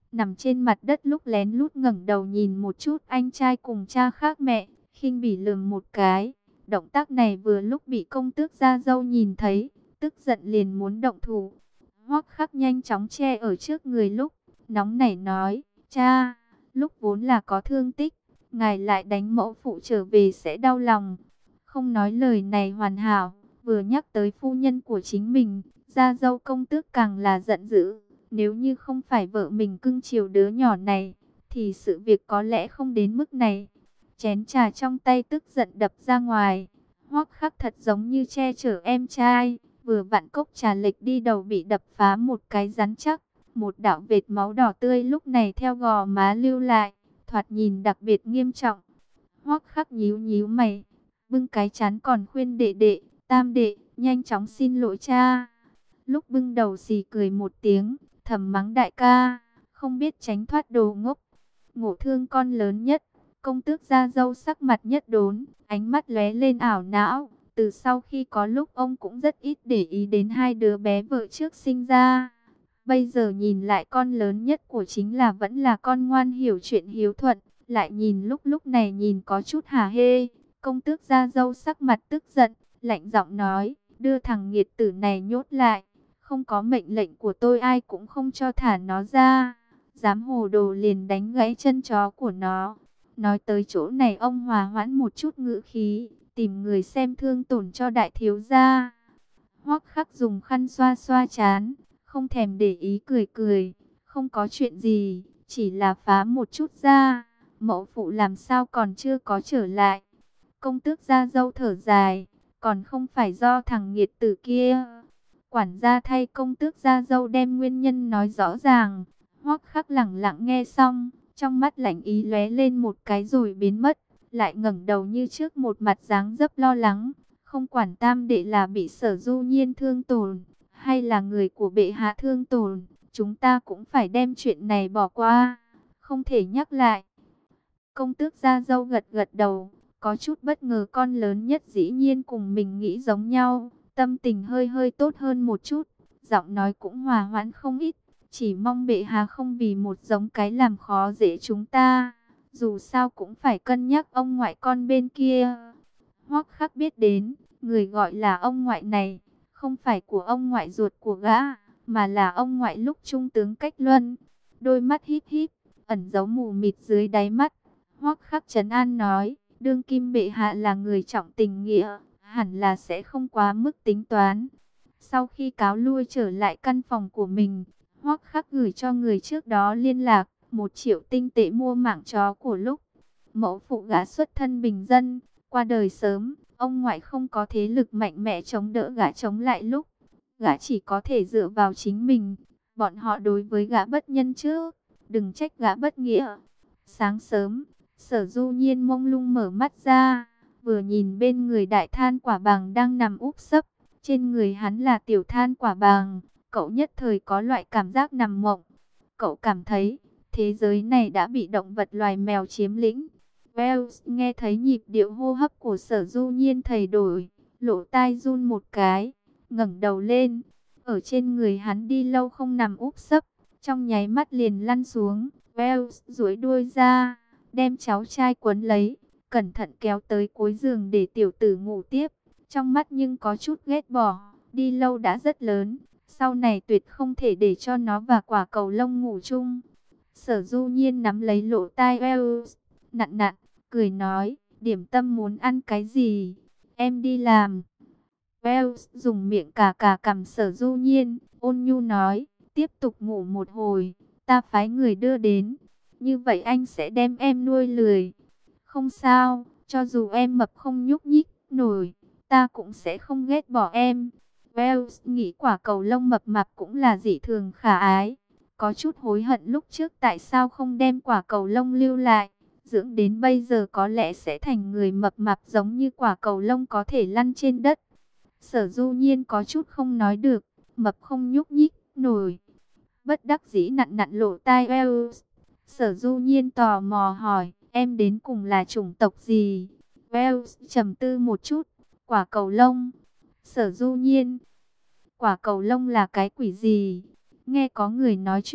nằm trên mặt đất lúc lén lút ngẩng đầu nhìn một chút anh trai cùng cha khác mẹ, khinh bỉ lườm một cái. Động tác này vừa lúc bị công tước gia dâu nhìn thấy, tức giận liền muốn động thủ. Hoắc Khắc nhanh chóng che ở trước người lúc, nóng nảy nói, cha, lúc vốn là có thương tích, ngài lại đánh mẫu phụ trở về sẽ đau lòng. Không nói lời này hoàn hảo, vừa nhắc tới phu nhân của chính mình, gia dâu công tước càng là giận dữ. Nếu như không phải vợ mình cưng chiều đứa nhỏ này, thì sự việc có lẽ không đến mức này. Chén trà trong tay tức giận đập ra ngoài. Hoắc Khắc thật giống như che chở em trai, vừa vặn cốc trà lệch đi đầu bị đập phá một cái rắn chắc. Một đạo vệt máu đỏ tươi lúc này theo gò má lưu lại, thoạt nhìn đặc biệt nghiêm trọng. Hoắc Khắc nhíu nhíu mày, bưng cái chán còn khuyên đệ đệ, tam đệ, nhanh chóng xin lỗi cha. Lúc bưng đầu xì cười một tiếng, thầm mắng đại ca, không biết tránh thoát đồ ngốc. Ngộ thương con lớn nhất, công tước gia dâu sắc mặt nhất đốn, ánh mắt lóe lên ảo não. Từ sau khi có lúc ông cũng rất ít để ý đến hai đứa bé vợ trước sinh ra. Bây giờ nhìn lại con lớn nhất của chính là vẫn là con ngoan hiểu chuyện hiếu thuận. Lại nhìn lúc này nhìn có chút hả hê. Công tước gia dâu sắc mặt tức giận, lạnh giọng nói, đưa thằng nghiệt tử này nhốt lại. Không có mệnh lệnh của tôi ai cũng không cho thả nó ra. Dám hồ đồ liền đánh gãy chân chó của nó. Nói tới chỗ này ông hòa hoãn một chút ngữ khí, tìm người xem thương tổn cho đại thiếu gia. Hoắc Khắc dùng khăn xoa xoa trán, không thèm để ý cười cười. Không có chuyện gì, chỉ là phá một chút da. Mẫu phụ làm sao còn chưa có trở lại. Công tước gia dâu thở dài, còn không phải do thằng nghiệt tử kia. Quản gia thay công tước gia dâu đem nguyên nhân nói rõ ràng. Hoắc Khắc lẳng lặng nghe xong, trong mắt lạnh ý lóe lên một cái rồi biến mất, lại ngẩng đầu như trước một mặt dáng dấp lo lắng, không quản tam đệ là bị Sở Du Nhiên thương tổn, hay là người của bệ hạ thương tổn, chúng ta cũng phải đem chuyện này bỏ qua, không thể nhắc lại. Công tước gia dâu gật gật đầu, có chút bất ngờ con lớn nhất dĩ nhiên cùng mình nghĩ giống nhau, tâm tình hơi hơi tốt hơn một chút, giọng nói cũng hòa hoãn không ít. Chỉ mong bệ hạ không vì một giống cái làm khó dễ chúng ta. Dù sao cũng phải cân nhắc ông ngoại con bên kia. Hoắc Khắc biết đến, người gọi là ông ngoại này, không phải của ông ngoại ruột của gã, mà là ông ngoại lúc trung tướng Cách Luân. Đôi mắt híp híp, ẩn giấu mù mịt dưới đáy mắt. Hoắc Khắc trấn an nói, đương kim bệ hạ là người trọng tình nghĩa, hẳn là sẽ không quá mức tính toán. Sau khi cáo lui trở lại căn phòng của mình, Hoắc Khắc gửi cho người trước đó liên lạc, 1 triệu tinh tệ mua mạng chó của lúc. Mẫu phụ gã xuất thân bình dân, qua đời sớm, ông ngoại không có thế lực mạnh mẽ chống đỡ gã chống lại lúc. Gã chỉ có thể dựa vào chính mình, bọn họ đối với gã bất nhân chứ, đừng trách gã bất nghĩa. Sáng sớm, Sở Du Nhiên mông lung mở mắt ra, vừa nhìn bên người đại than quả bàng đang nằm úp sấp, trên người hắn là tiểu than quả bàng. Cậu nhất thời có loại cảm giác nằm mộng. Cậu cảm thấy thế giới này đã bị động vật loài mèo chiếm lĩnh. Wells nghe thấy nhịp điệu hô hấp của Sở Du Nhiên thay đổi, lỗ tai run một cái, ngẩng đầu lên. Ở trên người hắn đi lâu không nằm úp sấp, trong nháy mắt liền lăn xuống. Wells duỗi đuôi ra, đem cháu trai quấn lấy, cẩn thận kéo tới cuối giường để tiểu tử ngủ tiếp. Trong mắt nhưng có chút ghét bỏ, đi lâu đã rất lớn. Sau này tuyệt không thể để cho nó và quả cầu lông ngủ chung. Sở Du Nhiên nắm lấy lỗ tai Wells, nặn nặn, cười nói, điểm tâm muốn ăn cái gì? Em đi làm. Wells dùng miệng cà cà cằm Sở Du Nhiên, ôn nhu nói, tiếp tục ngủ một hồi, ta phái người đưa đến. Như vậy anh sẽ đem em nuôi lười. Không sao, cho dù em mập không nhúc nhích nổi, ta cũng sẽ không ghét bỏ em. Wells nghĩ quả cầu lông mập mạp cũng là dị thường khả ái. Có chút hối hận lúc trước tại sao không đem quả cầu lông lưu lại. Dưỡng đến bây giờ có lẽ sẽ thành người mập mạp giống như quả cầu lông có thể lăn trên đất. Sở Du Nhiên có chút không nói được, mập không nhúc nhích nổi. Bất đắc dĩ nặn nặn lỗ tai Wells. Sở Du Nhiên tò mò hỏi, em đến cùng là chủng tộc gì? Wells trầm tư một chút, quả cầu lông. Sở Du Nhiên, quả cầu lông là cái quỷ gì? Nghe có người nói chuyện,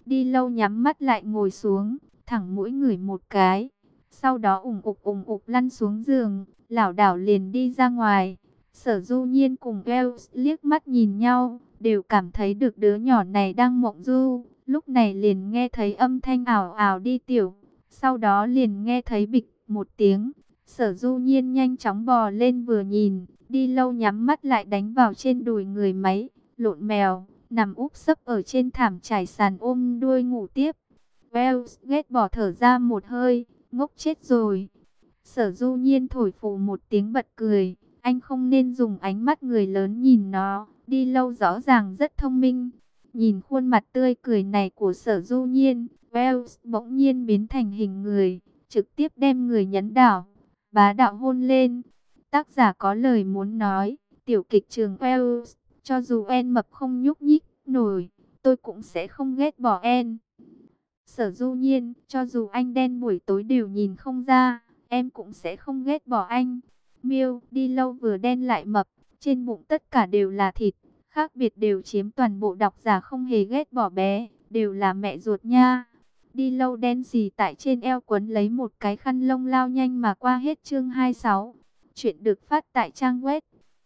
Đi Lâu nhắm mắt lại ngồi xuống, thẳng mũi ngửi một cái. Sau đó ủng ục lăn xuống giường, lảo đảo liền đi ra ngoài. Sở Du Nhiên cùng Wells liếc mắt nhìn nhau, đều cảm thấy được đứa nhỏ này đang mộng du. Lúc này liền nghe thấy âm thanh ảo ảo đi tiểu. Sau đó liền nghe thấy bịch một tiếng. Sở Du Nhiên nhanh chóng bò lên vừa nhìn, Đi Lâu nhắm mắt lại đánh vào trên đùi người máy, lộn mèo, nằm úp sấp ở trên thảm trải sàn ôm đuôi ngủ tiếp. Wells ghét bỏ thở ra một hơi, ngốc chết rồi. Sở Du Nhiên thổi phù một tiếng bật cười, anh không nên dùng ánh mắt người lớn nhìn nó, Đi Lâu rõ ràng rất thông minh. Nhìn khuôn mặt tươi cười này của Sở Du Nhiên, Wells bỗng nhiên biến thành hình người, trực tiếp đem người nhấn đảo, bá đạo hôn lên. Tác giả có lời muốn nói, tiểu kịch trường Wells, cho dù En mập không nhúc nhích nổi, tôi cũng sẽ không ghét bỏ En. Sở Du Nhiên, cho dù anh đen buổi tối đều nhìn không ra, em cũng sẽ không ghét bỏ anh. Miêu, Đi Lâu vừa đen lại mập, trên bụng tất cả đều là thịt, khác biệt đều chiếm toàn bộ độc giả không hề ghét bỏ bé, đều là mẹ ruột nha. Đi Lâu đen xì tại trên eo quấn lấy một cái khăn lông lao nhanh mà qua hết chương 26. Chuyện được phát tại trang web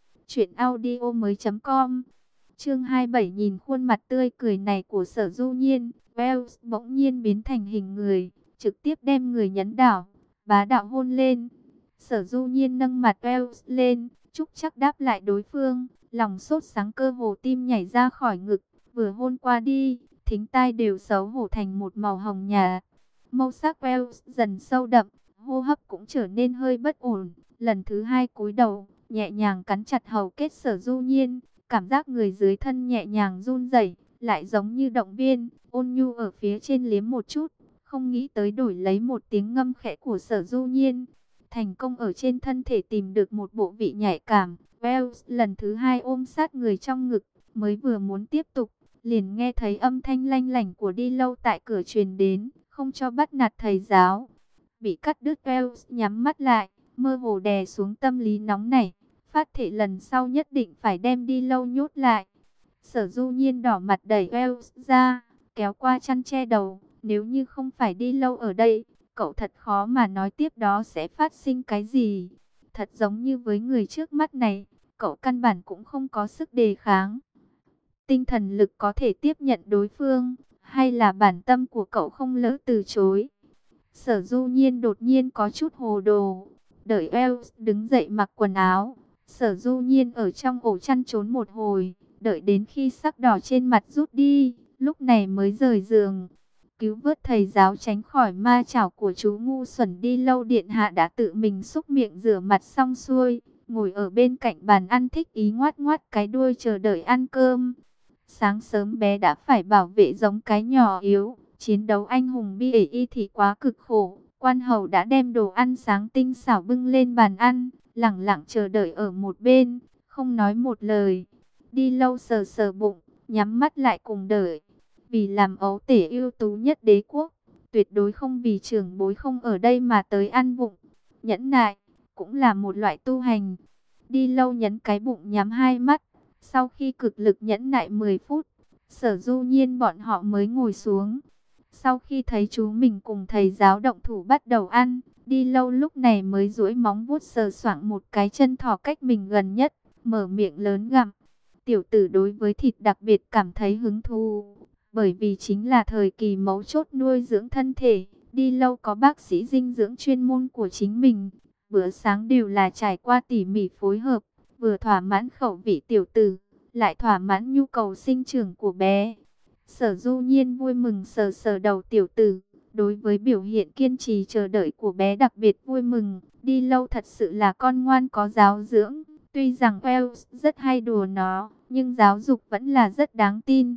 truyệnaudiomoi.com. Chương 27 nhìn khuôn mặt tươi cười này của Sở Du Nhiên, Wells bỗng nhiên biến thành hình người, trực tiếp đem người nhấn đảo, bá đạo hôn lên. Sở Du Nhiên nâng mặt Wells lên, chúc chắc đáp lại đối phương, lòng sốt sáng cơ hồ tim nhảy ra khỏi ngực, vừa hôn qua đi, thính tai đều xấu hổ thành một màu hồng nhạt. Màu sắc Wells dần sâu đậm, hô hấp cũng trở nên hơi bất ổn, lần thứ hai cúi đầu, nhẹ nhàng cắn chặt hầu kết Sở Du Nhiên. Cảm giác người dưới thân nhẹ nhàng run rẩy, lại giống như động viên, ôn nhu ở phía trên liếm một chút, không nghĩ tới đổi lấy một tiếng ngâm khẽ của Sở Du Nhiên. Thành công ở trên thân thể tìm được một bộ vị nhạy cảm, Wells lần thứ hai ôm sát người trong ngực, mới vừa muốn tiếp tục, liền nghe thấy âm thanh lanh lảnh của Đi Lâu tại cửa truyền đến, không cho bắt nạt thầy giáo. Bị cắt đứt, Wells nhắm mắt lại, mơ hồ đè xuống tâm lý nóng nảy. Phát thệ lần sau nhất định phải đem Đi Lâu nhốt lại. Sở Du Nhiên đỏ mặt đẩy Wells ra, kéo qua chăn che đầu. Nếu như không phải Đi Lâu ở đây, cậu thật khó mà nói tiếp đó sẽ phát sinh cái gì. Thật giống như với người trước mắt này, cậu căn bản cũng không có sức đề kháng. Tinh thần lực có thể tiếp nhận đối phương, hay là bản tâm của cậu không lỡ từ chối. Sở Du Nhiên đột nhiên có chút hồ đồ. Đợi Wells đứng dậy mặc quần áo, Sở Du Nhiên ở trong ổ chăn trốn một hồi, đợi đến khi sắc đỏ trên mặt rút đi, lúc này mới rời giường. Cứu vớt thầy giáo tránh khỏi ma chảo của chú ngu xuẩn. Đi Lâu điện hạ đã tự mình xúc miệng rửa mặt xong xuôi, ngồi ở bên cạnh bàn ăn thích ý ngoát ngoát cái đuôi chờ đợi ăn cơm. Sáng sớm bé đã phải bảo vệ giống cái nhỏ yếu, chiến đấu anh hùng bi ỷ thì quá cực khổ. Quan hầu đã đem đồ ăn sáng tinh xảo bưng lên bàn ăn, lẳng lặng chờ đợi ở một bên, không nói một lời. Đi Lâu sờ sờ bụng, nhắm mắt lại cùng đợi. Vì làm ấu tể ưu tú nhất đế quốc, tuyệt đối không vì trưởng bối không ở đây mà tới ăn vụng. Nhẫn nại, cũng là một loại tu hành. Đi Lâu nhấn cái bụng nhắm hai mắt, sau khi cực lực nhẫn nại 10 phút, Sở Du Nhiên bọn họ mới ngồi xuống. Sau khi thấy chú mình cùng thầy giáo động thủ bắt đầu ăn, Đi Lâu lúc này mới duỗi móng vuốt sờ soạng một cái chân thỏ cách mình gần nhất, mở miệng lớn gặm. Tiểu tử đối với thịt đặc biệt cảm thấy hứng thú, bởi vì chính là thời kỳ mấu chốt nuôi dưỡng thân thể. Đi Lâu có bác sĩ dinh dưỡng chuyên môn của chính mình, bữa sáng đều là trải qua tỉ mỉ phối hợp, vừa thỏa mãn khẩu vị tiểu tử, lại thỏa mãn nhu cầu sinh trưởng của bé. Sở Du Nhiên vui mừng sờ sờ đầu tiểu tử, đối với biểu hiện kiên trì chờ đợi của bé đặc biệt vui mừng. Đi Lâu thật sự là con ngoan có giáo dưỡng, tuy rằng Wells rất hay đùa nó, nhưng giáo dục vẫn là rất đáng tin.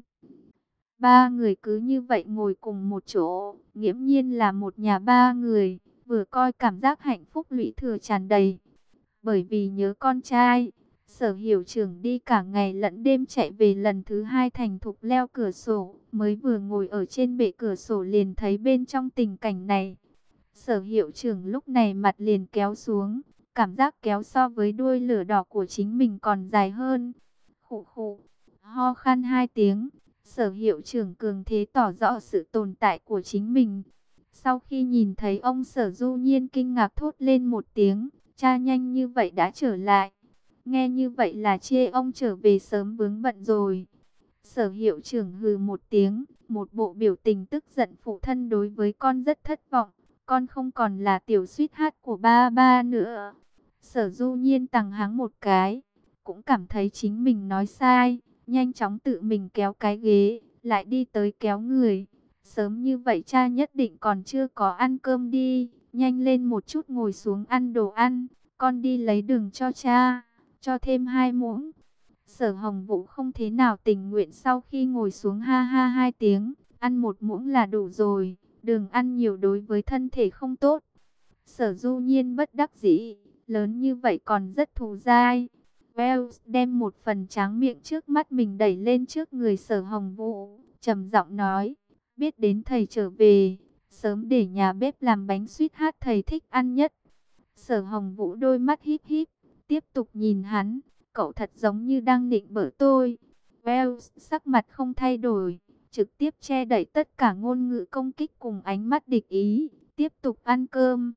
Ba người cứ như vậy ngồi cùng một chỗ, nghiễm nhiên là một nhà ba người, vừa coi cảm giác hạnh phúc lũy thừa tràn đầy. Bởi vì nhớ con trai, Sở Hiểu Trưởng đi cả ngày lẫn đêm chạy về lần thứ hai thành thục leo cửa sổ, mới vừa ngồi ở trên bệ cửa sổ liền thấy bên trong tình cảnh này. Sở Hiệu Trưởng lúc này mặt liền kéo xuống, cảm giác kéo so với đuôi lửa đỏ của chính mình còn dài hơn. Khụ khụ, ho khan hai tiếng, Sở hiệu trưởng cường thế tỏ rõ sự tồn tại của chính mình. Sau khi nhìn thấy ông, Sở Du Nhiên kinh ngạc thốt lên một tiếng, cha nhanh như vậy đã trở lại. Nghe như vậy là chê ông trở về sớm vướng bận rồi. Sở hiệu trưởng hừ một tiếng, một bộ biểu tình tức giận, phụ thân đối với con rất thất vọng. Con không còn là tiểu suýt hát của ba ba nữa. Sở Du Nhiên tằng hắng một cái, cũng cảm thấy chính mình nói sai. Nhanh chóng tự mình kéo cái ghế, lại đi tới kéo người. Sớm như vậy cha nhất định còn chưa có ăn cơm đi. Nhanh lên một chút ngồi xuống ăn đồ ăn. Con đi lấy đường cho cha, cho thêm 2 muỗng. Sở Hồng Vũ không thế nào tình nguyện, sau khi ngồi xuống ha ha 2 tiếng. Ăn 1 muỗng là đủ rồi, đường ăn nhiều đối với thân thể không tốt. Sở Du Nhiên bất đắc dĩ, lớn như vậy còn rất thù dai. Wells đem một phần tráng miệng trước mắt mình đẩy lên trước người Sở Hồng Vũ, trầm giọng nói, biết đến thầy trở về, sớm để nhà bếp làm bánh suýt hát thầy thích ăn nhất. Sở Hồng Vũ đôi mắt híp híp, tiếp tục nhìn hắn, cậu thật giống như đang nịnh bợ tôi. Wells sắc mặt không thay đổi, trực tiếp che đậy tất cả ngôn ngữ công kích cùng ánh mắt địch ý, tiếp tục ăn cơm.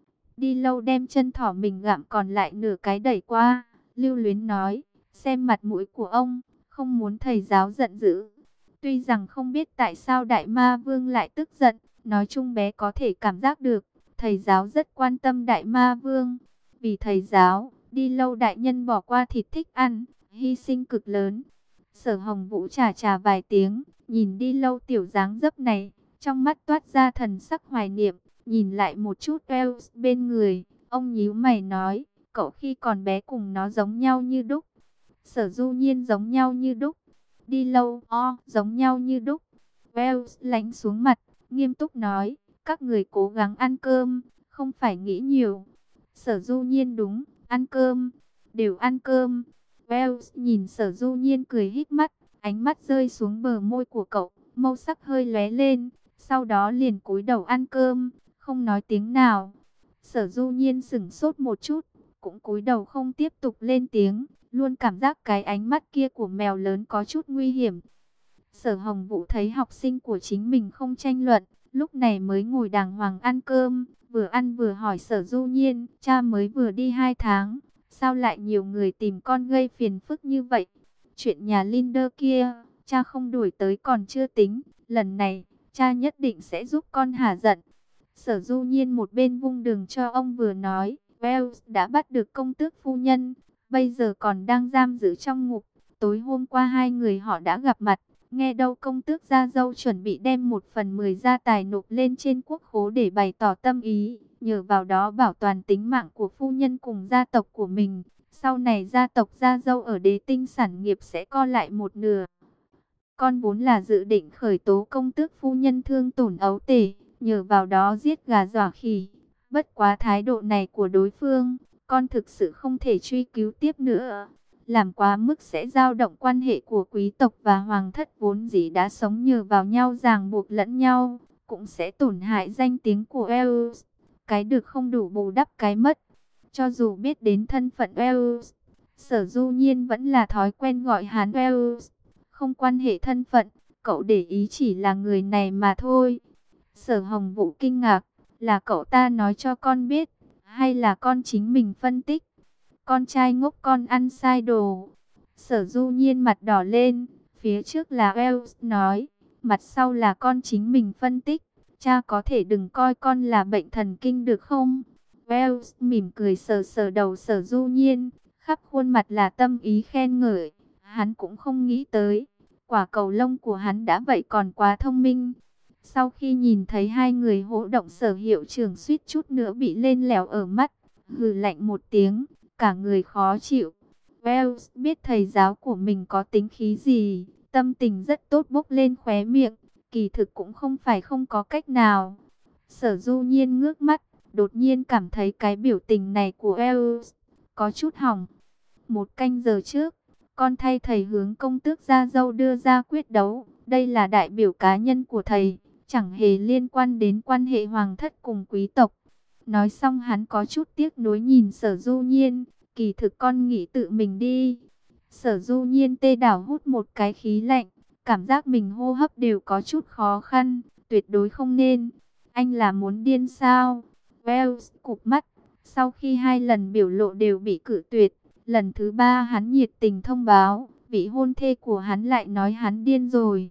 Đi lâu đem chân thỏ mình gặm còn lại nửa cái đẩy qua, lưu luyến nói, xem mặt mũi của ông, không muốn thầy giáo giận dữ. Tuy rằng không biết tại sao Đại Ma Vương lại tức giận, nói chung bé có thể cảm giác được, thầy giáo rất quan tâm Đại Ma Vương. Vì thầy giáo, đi lâu đại nhân bỏ qua thịt thích ăn, hy sinh cực lớn. Sở Hồng Vũ chà chà vài tiếng, nhìn đi lâu tiểu dáng dấp này, trong mắt toát ra thần sắc hoài niệm. Nhìn lại một chút Wells bên người, ông nhíu mày nói, cậu khi còn bé cùng nó giống nhau như đúc. Sở Du Nhiên giống nhau như đúc. Đi lâu, giống nhau như đúc. Wells lạnh xuống mặt, nghiêm túc nói, các người cố gắng ăn cơm, không phải nghĩ nhiều. Sở Du Nhiên đúng, ăn cơm, đều ăn cơm. Wells nhìn Sở Du Nhiên cười híp mắt, ánh mắt rơi xuống bờ môi của cậu, màu sắc hơi lóe lên, sau đó liền cúi đầu ăn cơm, không nói tiếng nào. Sở Du Nhiên sững sốt một chút, cũng cúi đầu không tiếp tục lên tiếng, luôn cảm giác cái ánh mắt kia của mèo lớn có chút nguy hiểm. Sở Hồng Vũ thấy học sinh của chính mình không tranh luận, lúc này mới ngồi đàng hoàng ăn cơm, vừa ăn vừa hỏi Sở Du Nhiên, cha mới vừa đi 2 tháng, sao lại nhiều người tìm con gây phiền phức như vậy? Chuyện nhà Linder kia, cha không đuổi tới còn chưa tính, lần này, cha nhất định sẽ giúp con hả giận. Sở Du Nhiên một bên vung đường cho ông vừa nói, Wells đã bắt được công tước phu nhân, bây giờ còn đang giam giữ trong ngục. Tối hôm qua 2 người họ đã gặp mặt, nghe đâu công tước gia dâu chuẩn bị đem 1/10 gia tài nộp lên trên quốc khố để bày tỏ tâm ý, nhờ vào đó bảo toàn tính mạng của phu nhân cùng gia tộc của mình. Sau này gia tộc gia dâu ở Đế Tinh sản nghiệp sẽ co lại một nửa. Con vốn là dự định khởi tố công tước phu nhân thương tổn ấu tể, nhờ vào đó giết gà dọa khỉ. Bất quá thái độ này của đối phương, con thực sự không thể truy cứu tiếp nữa. Làm quá mức sẽ dao động quan hệ của quý tộc và hoàng thất vốn dĩ đã sống nhờ vào nhau ràng buộc lẫn nhau, cũng sẽ tổn hại danh tiếng của Wells. Cái được không đủ bù đắp cái mất. Cho dù biết đến thân phận Wells, Sở Du Nhiên vẫn là thói quen gọi hắn Wells. Không quan hệ thân phận, cậu để ý chỉ là người này mà thôi. Sở Hồng Vũ kinh ngạc, là cậu ta nói cho con biết, hay là con chính mình phân tích? Con trai ngốc con ăn sai đồ. Sở Du Nhiên mặt đỏ lên, phía trước là Wells nói, mặt sau là con chính mình phân tích. Cha có thể đừng coi con là bệnh thần kinh được không? Wells mỉm cười sờ sờ đầu Sở Du Nhiên, khắp khuôn mặt là tâm ý khen ngợi. Hắn cũng không nghĩ tới, quả cầu lông của hắn đã vậy còn quá thông minh. Sau khi nhìn thấy 2 người hỗ động, Sở hiệu trưởng suýt chút nữa bị lên lèo ở mắt, hừ lạnh một tiếng, cả người khó chịu. Wells biết thầy giáo của mình có tính khí gì, tâm tình rất tốt bốc lên khóe miệng, kỳ thực cũng không phải không có cách nào. Sở Du Nhiên ngước mắt, đột nhiên cảm thấy cái biểu tình này của Wells có chút hỏng. 1 canh giờ trước, con thay thầy hướng công tước gia dâu đưa ra quyết đấu, đây là đại biểu cá nhân của thầy, chẳng hề liên quan đến quan hệ hoàng thất cùng quý tộc. Nói xong hắn có chút tiếc nuối nhìn Sở Du Nhiên, kỳ thực con nghĩ tự mình đi. Sở Du Nhiên tê đảo hút một cái khí lạnh, cảm giác mình hô hấp đều có chút khó khăn, tuyệt đối không nên. Anh là muốn điên sao? Wells cụp mắt, sau khi 2 lần biểu lộ đều bị cự tuyệt, lần thứ 3 hắn nhiệt tình thông báo, vị hôn thê của hắn lại nói hắn điên rồi.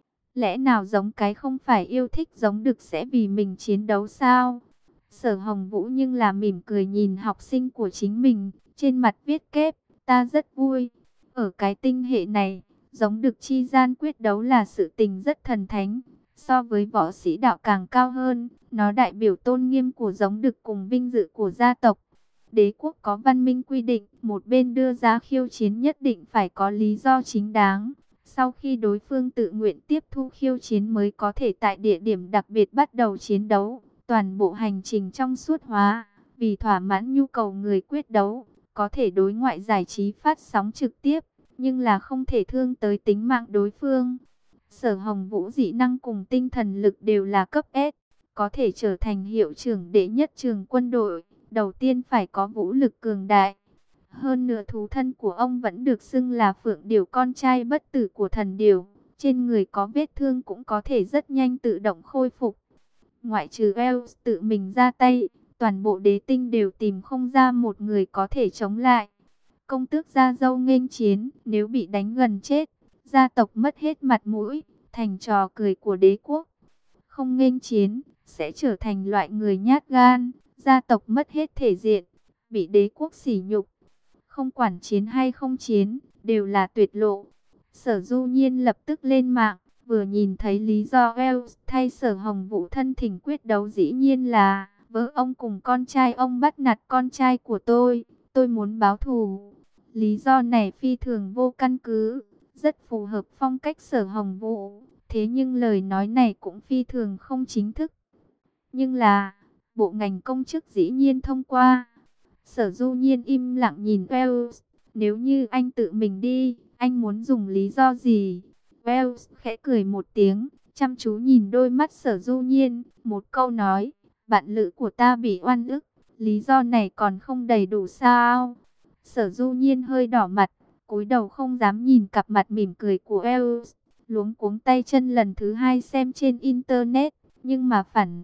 Lẽ nào giống cái không phải yêu thích giống đực sẽ vì mình chiến đấu sao? Sở Hồng Vũ nhưng là mỉm cười nhìn học sinh của chính mình, trên mặt viết kép, ta rất vui. Ở cái tinh hệ này, giống đực chi gian quyết đấu là sự tình rất thần thánh, so với võ sĩ đạo càng cao hơn, nó đại biểu tôn nghiêm của giống đực cùng vinh dự của gia tộc. Đế quốc có văn minh quy định, một bên đưa ra khiêu chiến nhất định phải có lý do chính đáng. Sau khi đối phương tự nguyện tiếp thu khiêu chiến mới có thể tại địa điểm đặc biệt bắt đầu chiến đấu. Toàn bộ hành trình trong suốt hóa, vì thỏa mãn nhu cầu người quyết đấu, có thể đối ngoại giải trí phát sóng trực tiếp, nhưng là không thể thương tới tính mạng đối phương. Sở Hồng Vũ dị năng cùng tinh thần lực đều là cấp S, có thể trở thành hiệu trưởng đệ nhất trường quân đội, đầu tiên phải có vũ lực cường đại. Hơn nửa thú thân của ông vẫn được xưng là Phượng Điểu, con trai bất tử của thần điểu. Trên người có vết thương cũng có thể rất nhanh tự động khôi phục. Ngoại trừ Wells tự mình ra tay, toàn bộ đế tinh đều tìm không ra một người có thể chống lại. Công tước gia dâu nghênh chiến, nếu bị đánh gần chết, gia tộc mất hết mặt mũi, thành trò cười của đế quốc. Không nghênh chiến, sẽ trở thành loại người nhát gan, gia tộc mất hết thể diện, bị đế quốc sỉ nhục. Không quản chiến hay không chiến, đều là tuyệt lộ. Sở Du Nhiên lập tức lên mạng, vừa nhìn thấy lý do Wells thay Sở Hồng Vũ thân thỉnh quyết đấu dĩ nhiên là vợ ông cùng con trai ông bắt nạt con trai của tôi muốn báo thù. Lý do này phi thường vô căn cứ, rất phù hợp phong cách Sở Hồng Vũ, thế nhưng lời nói này cũng phi thường không chính thức. Nhưng là, bộ ngành công chức dĩ nhiên thông qua. Sở Du Nhiên im lặng nhìn Wells, nếu như anh tự mình đi, anh muốn dùng lý do gì? Wells khẽ cười một tiếng, chăm chú nhìn đôi mắt Sở Du Nhiên, một câu nói, bạn lữ của ta bị oan ức, lý do này còn không đầy đủ sao? Sở Du Nhiên hơi đỏ mặt, cúi đầu không dám nhìn cặp mặt mỉm cười của Wells, luống cuống tay chân lần thứ 2 xem trên internet, nhưng mà phản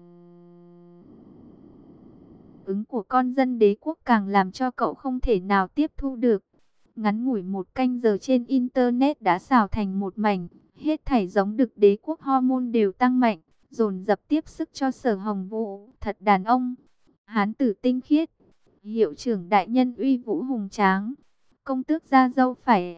ứng của con dân đế quốc càng làm cho cậu không thể nào tiếp thu được. Ngắn ngủi 1 canh giờ trên internet đã xào thành một mảnh, hết thảy giống đực đế quốc hormone đều tăng mạnh, dồn dập tiếp sức cho Sở Hồng Vũ, thật đàn ông, hán tử tinh khiết, hiệu trưởng đại nhân uy vũ hùng tráng, công tước gia dâu phải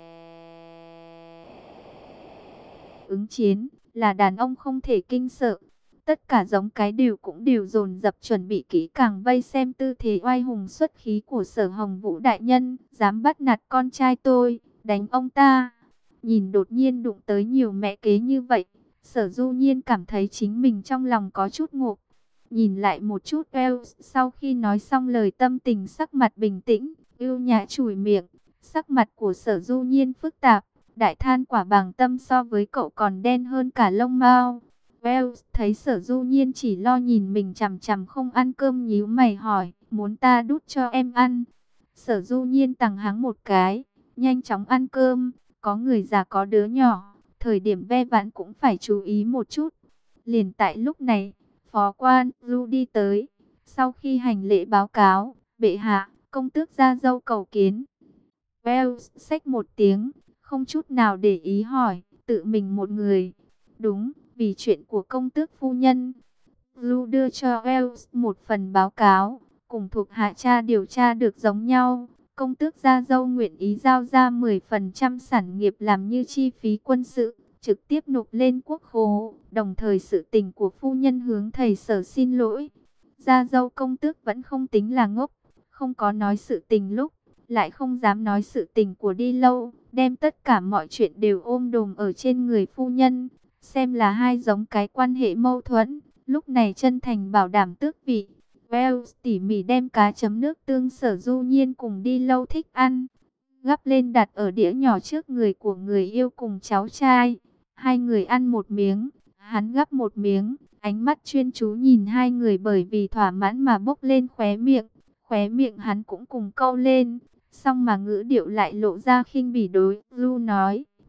ứng chiến, là đàn ông không thể kinh sợ. Tất cả giống cái cũng đều dồn dập chuẩn bị kỹ càng vây xem tư thế oai hùng xuất khí của Sở Hồng Vũ đại nhân, dám bắt nạt con trai tôi, đánh ông ta. Nhìn đột nhiên đụng tới nhiều mẹ kế như vậy, Sở Du Nhiên cảm thấy chính mình trong lòng có chút ngộp. Nhìn lại một chút Wells, sau khi nói xong lời tâm tình sắc mặt bình tĩnh, ưu nhã chùi miệng, sắc mặt của Sở Du Nhiên phức tạp, đại than quả bằng tâm so với cậu còn đen hơn cả lông mao. Wells thấy Sở Du Nhiên chỉ lo nhìn mình chằm chằm không ăn cơm nhíu mày hỏi, muốn ta đút cho em ăn? Sở Du Nhiên tằng hắng một cái, nhanh chóng ăn cơm, có người già có đứa nhỏ, thời điểm ve vãn cũng phải chú ý một chút. Liền tại lúc này, phó quan Du đi tới, sau khi hành lễ báo cáo, bệ hạ, công tước gia dâu cầu kiến. Wells xách một tiếng, không chút nào để ý hỏi, tự mình một người? Đúng, vì chuyện của công tước phu nhân. Lu đưa cho Wells một phần báo cáo, cùng thuộc hạ cha điều tra được giống nhau. Công tước gia dâu nguyện ý giao ra 10% sản nghiệp làm như chi phí quân sự, trực tiếp nộp lên quốc khố. Đồng thời sự tình của phu nhân hướng thầy Sở xin lỗi. Gia dâu công tước vẫn không tính là ngốc, không có nói sự tình lúc, lại không dám nói sự tình của đi lâu, đem tất cả mọi chuyện đều ôm đồm ở trên người phu nhân. Xem là hai giống cái quan hệ mâu thuẫn, lúc này chân thành bảo đảm tước vị. Wells tỉ mỉ đem cá chấm nước tương Sở Du Nhiên cùng đi lâu thích ăn, gắp lên đặt ở đĩa nhỏ trước người của người yêu cùng cháu trai. Hai người ăn một miếng, hắn gắp một miếng, ánh mắt chuyên chú nhìn hai người bởi vì thỏa mãn mà bốc lên khóe miệng hắn cũng cùng câu lên, song mà ngữ điệu lại lộ ra khinh bỉ đối Lu nói,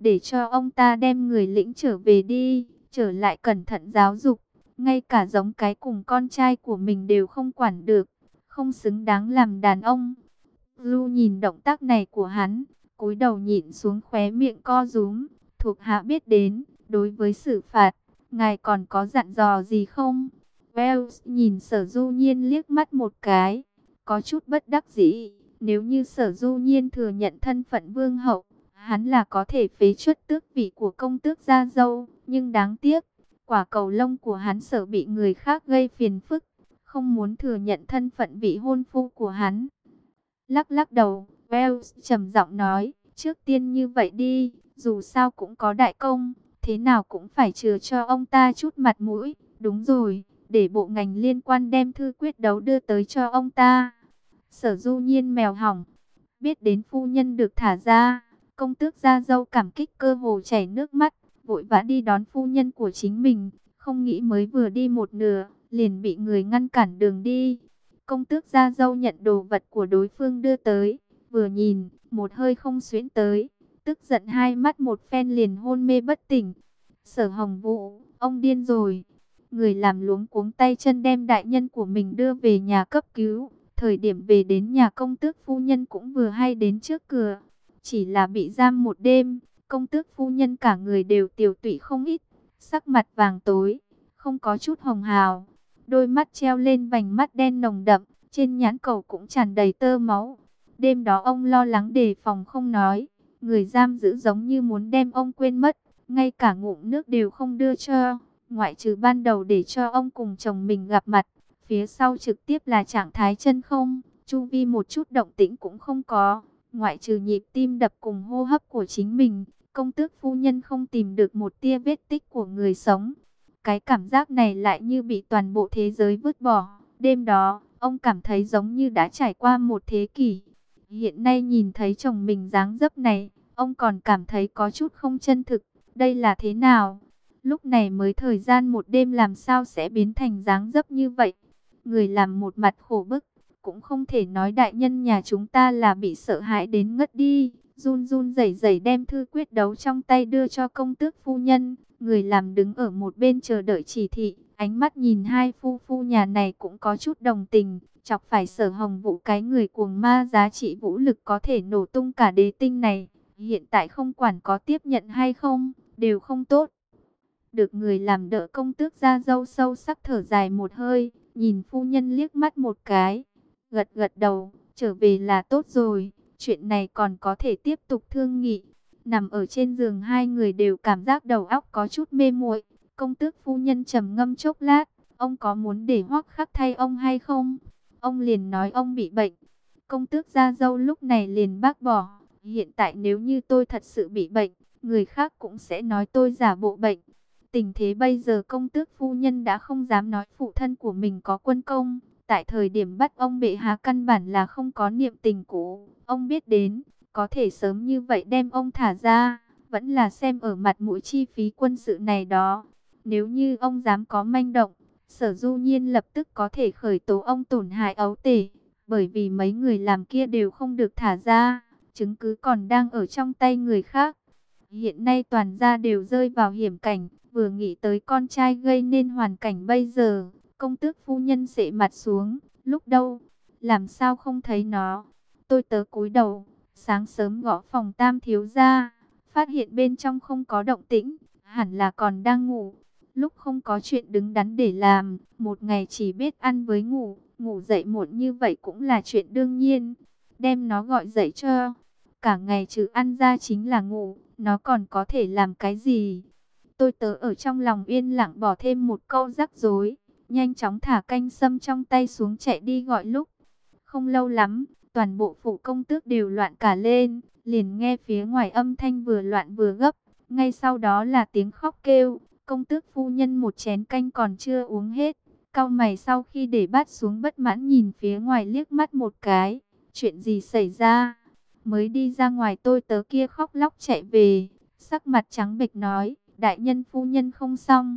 để cho ông ta đem người lĩnh trở về đi, trở lại cẩn thận giáo dục. Ngay cả giống cái cùng con trai của mình đều không quản được, không xứng đáng làm đàn ông. Lu nhìn động tác này của hắn, cúi đầu nhìn xuống, khóe miệng co rúm. Thuộc hạ biết đến, đối với xử phạt, ngài còn có dặn dò gì không? Wells nhìn Sở Du Nhiên liếc mắt một cái, có chút bất đắc dĩ. Nếu như Sở Du Nhiên thừa nhận thân phận vương hậu, hắn là có thể phế truất tước vị của công tước gia dâu. Nhưng đáng tiếc, quả cầu lông của hắn sợ bị người khác gây phiền phức, không muốn thừa nhận thân phận vị hôn phu của hắn. Lắc lắc đầu, Wells trầm giọng nói, trước tiên như vậy đi, dù sao cũng có đại công, thế nào cũng phải chừa cho ông ta chút mặt mũi. Đúng rồi, để bộ ngành liên quan đem thư quyết đấu đưa tới cho ông ta. Sở Du Nhiên mèo hỏng, biết đến phu nhân được thả ra, công tước gia dâu cảm kích cơ hồ chảy nước mắt, vội vã đi đón phu nhân của chính mình, không nghĩ mới vừa đi một nửa, liền bị người ngăn cản đường đi. Công tước gia dâu nhận đồ vật của đối phương đưa tới, vừa nhìn, một hơi không xuyễn tới, tức giận hai mắt một phen liền hôn mê bất tỉnh. Sở Hồng Vũ, ông điên rồi. Người làm luống cuống tay chân đem đại nhân của mình đưa về nhà cấp cứu. Thời điểm về đến nhà công tước phu nhân cũng vừa hay đến trước cửa. Chỉ là bị giam một đêm, công tước phu nhân cả người đều tiểu tụy không ít, sắc mặt vàng tối, không có chút hồng hào. Đôi mắt treo lên vành mắt đen nồng đậm, trên nhãn cầu cũng tràn đầy tơ máu. Đêm đó ông lo lắng đề phòng không nói, người giam giữ giống như muốn đem ông quên mất, ngay cả ngụm nước đều không đưa cho, ngoại trừ ban đầu để cho ông cùng chồng mình gặp mặt. Phía sau trực tiếp là trạng thái chân không, chu vi một chút động tĩnh cũng không có, ngoại trừ nhịp tim đập cùng hô hấp của chính mình. Công tước phu nhân không tìm được một tia vết tích của người sống. Cái cảm giác này lại như bị toàn bộ thế giới vứt bỏ. Đêm đó, ông cảm thấy giống như đã trải qua một thế kỷ. Hiện nay nhìn thấy chồng mình dáng dấp này, ông còn cảm thấy có chút không chân thực. Đây là thế nào? Lúc này mới thời gian một đêm làm sao sẽ biến thành dáng dấp như vậy? Người làm một mặt khổ bức, cũng không thể nói đại nhân nhà chúng ta là bị sợ hãi đến ngất đi. Run run rẩy rẩy đem thư quyết đấu trong tay đưa cho công tước phu nhân. Người làm đứng ở một bên chờ đợi chỉ thị, ánh mắt nhìn hai phu phu nhà này cũng có chút đồng tình. Chọc phải Sở Hồng Vũ, cái người cuồng ma giá trị vũ lực có thể nổ tung cả đế tinh này. Hiện tại không quản có tiếp nhận hay không, đều không tốt. Được người làm đỡ công tước ra dâu sâu sắc thở dài một hơi, nhìn phu nhân liếc mắt một cái, gật gật đầu, trở về là tốt rồi, chuyện này còn có thể tiếp tục thương nghị. Nằm ở trên giường hai người đều cảm giác đầu óc có chút mê muội. Công tước phu nhân trầm ngâm chốc lát, ông có muốn để Hoắc Khắc thay ông hay không? Ông liền nói ông bị bệnh. Công tước gia dâu lúc này liền bác bỏ, hiện tại nếu như tôi thật sự bị bệnh, người khác cũng sẽ nói tôi giả bộ bệnh. Tình thế bây giờ công tước phu nhân đã không dám nói phụ thân của mình có quân công. Tại thời điểm bắt ông bệ hạ căn bản là không có niệm tình cũ. Ông biết đến, có thể sớm như vậy đem ông thả ra, vẫn là xem ở mặt mũi chi phí quân sự này đó. Nếu như ông dám có manh động, Sở Du Nhiên lập tức có thể khởi tố ông tổn hại ấu tể. Bởi vì mấy người làm kia đều không được thả ra, chứng cứ còn đang ở trong tay người khác. Hiện nay toàn gia đều rơi vào hiểm cảnh. Vừa nghĩ tới con trai gây nên hoàn cảnh bây giờ, công tước phu nhân sệ mặt xuống. Lúc đâu? Làm sao không thấy nó? Tôi tớ cúi đầu, sáng sớm gõ phòng Tam thiếu gia, phát hiện bên trong không có động tĩnh, hẳn là còn đang ngủ. Lúc không có chuyện đứng đắn để làm, một ngày chỉ biết ăn với ngủ, ngủ dậy muộn như vậy cũng là chuyện đương nhiên. Đem nó gọi dậy cho. Cả ngày trừ ăn ra chính là ngủ, nó còn có thể làm cái gì? Tôi tớ ở trong lòng yên lặng bỏ thêm một câu rắc rối, nhanh chóng thả canh sâm trong tay xuống chạy đi gọi lúc. Không lâu lắm, toàn bộ phủ công tước đều loạn cả lên, liền nghe phía ngoài âm thanh vừa loạn vừa gấp, ngay sau đó là tiếng khóc kêu. Công tước phu nhân một chén canh còn chưa uống hết, cau mày sau khi để bát xuống bất mãn nhìn phía ngoài liếc mắt một cái. Chuyện gì xảy ra? Mới đi ra ngoài tôi tớ kia khóc lóc chạy về, sắc mặt trắng bệch nói, đại nhân phu nhân không xong.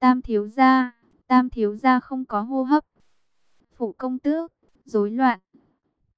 Tam thiếu gia không có hô hấp. Phủ công tước, rối loạn.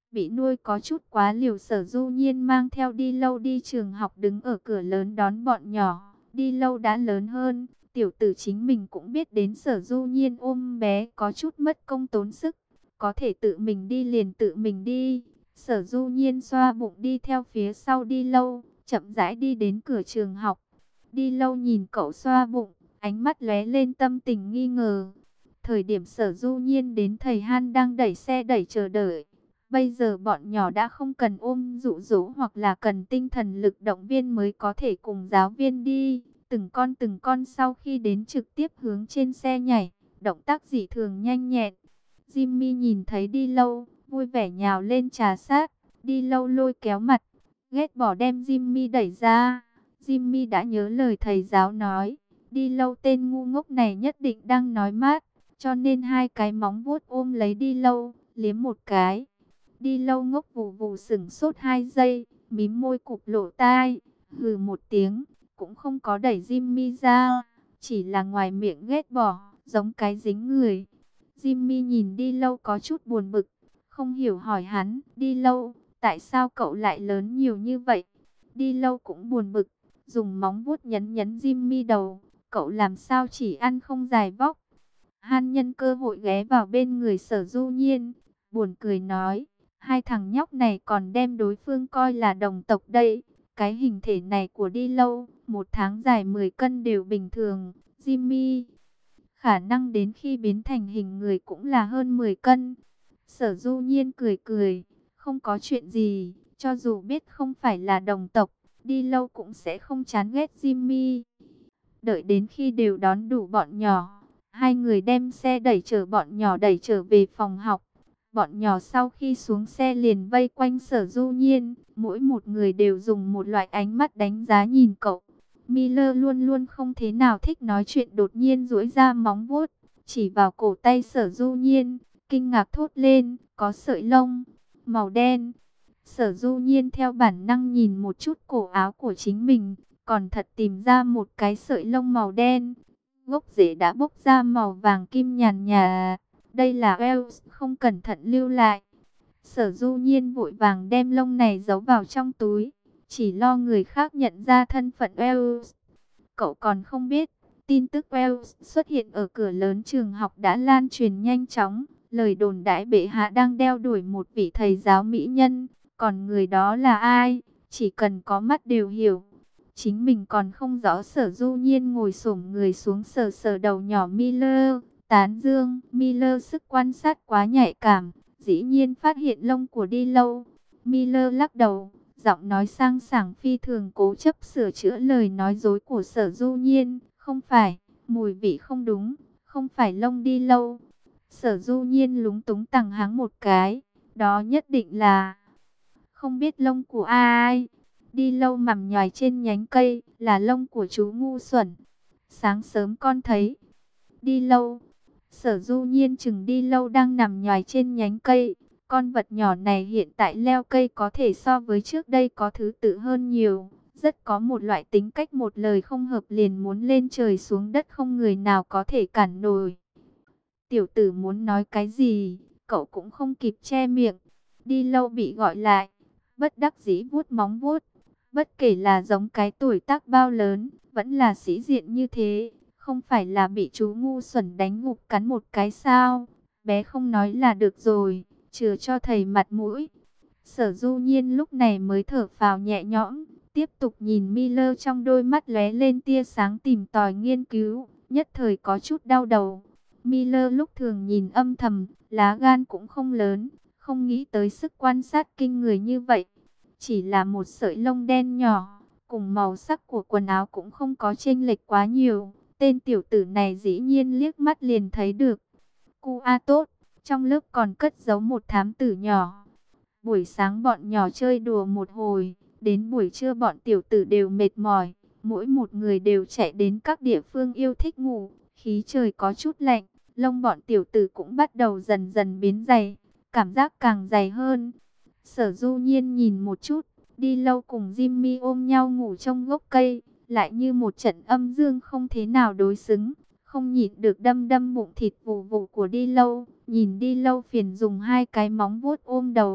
Bị nuôi có chút quá liều, Sở Du Nhiên mang theo Đi Lâu đi trường học, đứng ở cửa lớn đón bọn nhỏ. Đi Lâu đã lớn hơn, tiểu tử chính mình cũng biết đến Sở Du Nhiên ôm bé có chút mất công tốn sức. Có thể tự mình đi liền tự mình đi. Sở Du Nhiên xoa bụng đi theo phía sau Đi Lâu, chậm rãi đi đến cửa trường học. Đi Lâu nhìn cậu xoa bụng, ánh mắt lóe lên tâm tình nghi ngờ. Thời điểm Sở Du Nhiên đến, thầy Han đang đẩy xe đẩy chờ đợi. Bây giờ bọn nhỏ đã không cần ôm dụ dỗ hoặc là cần tinh thần lực động viên mới có thể cùng giáo viên đi. Từng con sau khi đến trực tiếp hướng trên xe nhảy, động tác dị thường nhanh nhẹn. Jimmy nhìn thấy Đi Lâu, vui vẻ nhào lên trà sát. Đi Lâu lôi kéo mặt, ghét bỏ đem Jimmy đẩy ra. Jimmy đã nhớ lời thầy giáo nói, Đi Lâu tên ngu ngốc này nhất định đang nói mát, cho nên hai cái móng vuốt ôm lấy Đi Lâu, liếm một cái. Đi Lâu ngốc vù vù sững sốt 2 giây, mím môi cụp lỗ tai, hừ một tiếng, cũng không có đẩy Jimmy ra, chỉ là ngoài miệng ghét bỏ, giống cái dính người. Jimmy nhìn Đi Lâu có chút buồn bực, không hiểu hỏi hắn, Đi Lâu, tại sao cậu lại lớn nhiều như vậy? Đi Lâu cũng buồn bực, dùng móng vuốt nhấn nhấn Jimmy đầu, cậu làm sao chỉ ăn không dài vóc? Han nhân cơ hội ghé vào bên người Sở Du Nhiên, buồn cười nói, hai thằng nhóc này còn đem đối phương coi là đồng tộc đây. Cái hình thể này của Đi Lâu, một tháng dài 10 cân đều bình thường. Jimmy, khả năng đến khi biến thành hình người cũng là hơn 10 cân. Sở Du Nhiên cười cười, không có chuyện gì, cho dù biết không phải là đồng tộc, Đi Lâu cũng sẽ không chán ghét Jimmy. Đợi đến khi đều đón đủ bọn nhỏ, hai người đem xe đẩy chở bọn nhỏ đẩy trở về phòng học. Bọn nhỏ sau khi xuống xe liền vây quanh Sở Du Nhiên, mỗi một người đều dùng một loại ánh mắt đánh giá nhìn cậu. Miller luôn luôn không thế nào thích nói chuyện, đột nhiên duỗi ra móng vuốt, chỉ vào cổ tay Sở Du Nhiên, kinh ngạc thốt lên, có sợi lông màu đen. Sở Du Nhiên theo bản năng nhìn một chút cổ áo của chính mình, còn thật tìm ra một cái sợi lông màu đen. Gốc rễ đã bốc ra màu vàng kim nhàn nhạt. Đây là Wells không cẩn thận lưu lại. Sở Du Nhiên vội vàng đem lông này giấu vào trong túi, chỉ lo người khác nhận ra thân phận Wells. Cậu còn không biết, tin tức Wells xuất hiện ở cửa lớn trường học đã lan truyền nhanh chóng. Lời đồn đại bệ hạ đang đeo đuổi một vị thầy giáo mỹ nhân, còn người đó là ai, chỉ cần có mắt đều hiểu. Chính mình còn không rõ. Sở Du Nhiên ngồi xổm người xuống sờ sờ đầu nhỏ Miller, tán dương. Miller sức quan sát quá nhạy cảm, dĩ nhiên phát hiện lông của Đi Lâu. Miller lắc đầu, giọng nói sang sảng phi thường cố chấp sửa chữa lời nói dối của Sở Du Nhiên. Không phải, mùi vị không đúng, không phải lông Đi Lâu. Sở Du Nhiên lúng túng tằng hắng một cái, đó nhất định là không biết lông của ai. Đi Lâu mằm nhòi trên nhánh cây, là lông của chú ngu xuẩn. Sáng sớm con thấy Đi Lâu. Sở Du Nhiên chừng Đi Lâu đang nằm nhòi trên nhánh cây. Con vật nhỏ này hiện tại leo cây có thể so với trước đây có thứ tự hơn nhiều. Rất có một loại tính cách một lời không hợp liền muốn lên trời xuống đất, không người nào có thể cản nổi. Tiểu tử muốn nói cái gì, cậu cũng không kịp che miệng. Đi Lâu bị gọi lại, bất đắc dĩ vuốt móng vuốt. Bất kể là giống cái tuổi tác bao lớn, vẫn là sĩ diện như thế. Không phải là bị chú ngu xuẩn đánh ngục cắn một cái sao? Bé không nói là được rồi, chừa cho thầy mặt mũi. Sở Du Nhiên lúc này mới thở phào nhẹ nhõm, tiếp tục nhìn Miller, trong đôi mắt lóe lên tia sáng tìm tòi nghiên cứu, nhất thời có chút đau đầu. Miller lúc thường nhìn âm thầm, lá gan cũng không lớn, không nghĩ tới sức quan sát kinh người như vậy. Chỉ là một sợi lông đen nhỏ, cùng màu sắc của quần áo cũng không có chênh lệch quá nhiều. Tên tiểu tử này dĩ nhiên liếc mắt liền thấy được. Cu A tốt, trong lớp còn cất giấu một thám tử nhỏ. Buổi sáng bọn nhỏ chơi đùa một hồi, đến buổi trưa bọn tiểu tử đều mệt mỏi. Mỗi một người đều chạy đến các địa phương yêu thích ngủ. Khí trời có chút lạnh, lông bọn tiểu tử cũng bắt đầu dần dần biến dày, cảm giác càng dày hơn. Sở Du Nhiên nhìn một chút, Đi Lâu cùng Jimmy ôm nhau ngủ trong gốc cây, lại như một trận âm dương không thế nào đối xứng. Không nhịn được đâm đâm bụng thịt vù vù của Đi Lâu, nhìn Đi Lâu phiền dùng hai cái móng vuốt ôm đầu.